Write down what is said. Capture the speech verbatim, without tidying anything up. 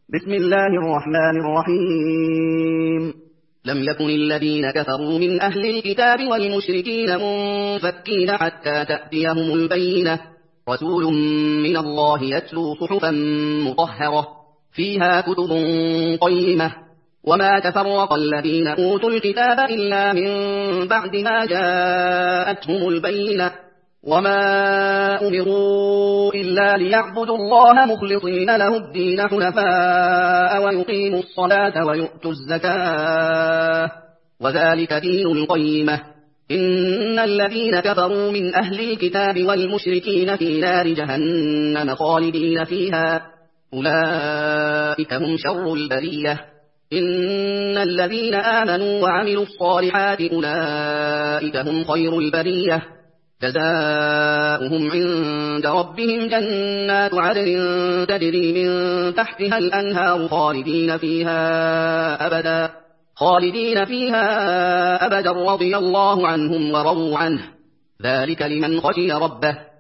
بسم الله الرحمن الرحيم. لم يكن الذين كفروا من أهل الكتاب والمشركين منفكين حتى تأتيهم البينة، رسول من الله يتلو صحفا مطهرة فيها كتب قيمة، وما تفرق الذين أوتوا الكتاب إلا من بعد ما جاءتهم البينة، وما أمروا إلا ليعبدوا الله مخلصين له الدين حنفاء ويقيموا الصلاة ويؤتوا الزكاة، وذلك دين القيمة. إن الذين كفروا من أهل الكتاب والمشركين في نار جهنم خالدين فيها، أولئك هم شر البرية. إن الذين آمنوا وعملوا الصالحات أولئك هم خير البرية، جزاؤهم عند ربهم جنات عدن تجري من تحتها الأنهار خالدين فيها أبدا خالدين فيها أبدا رضي الله عنهم ورضوا عنه، ذلك لمن خشي ربه.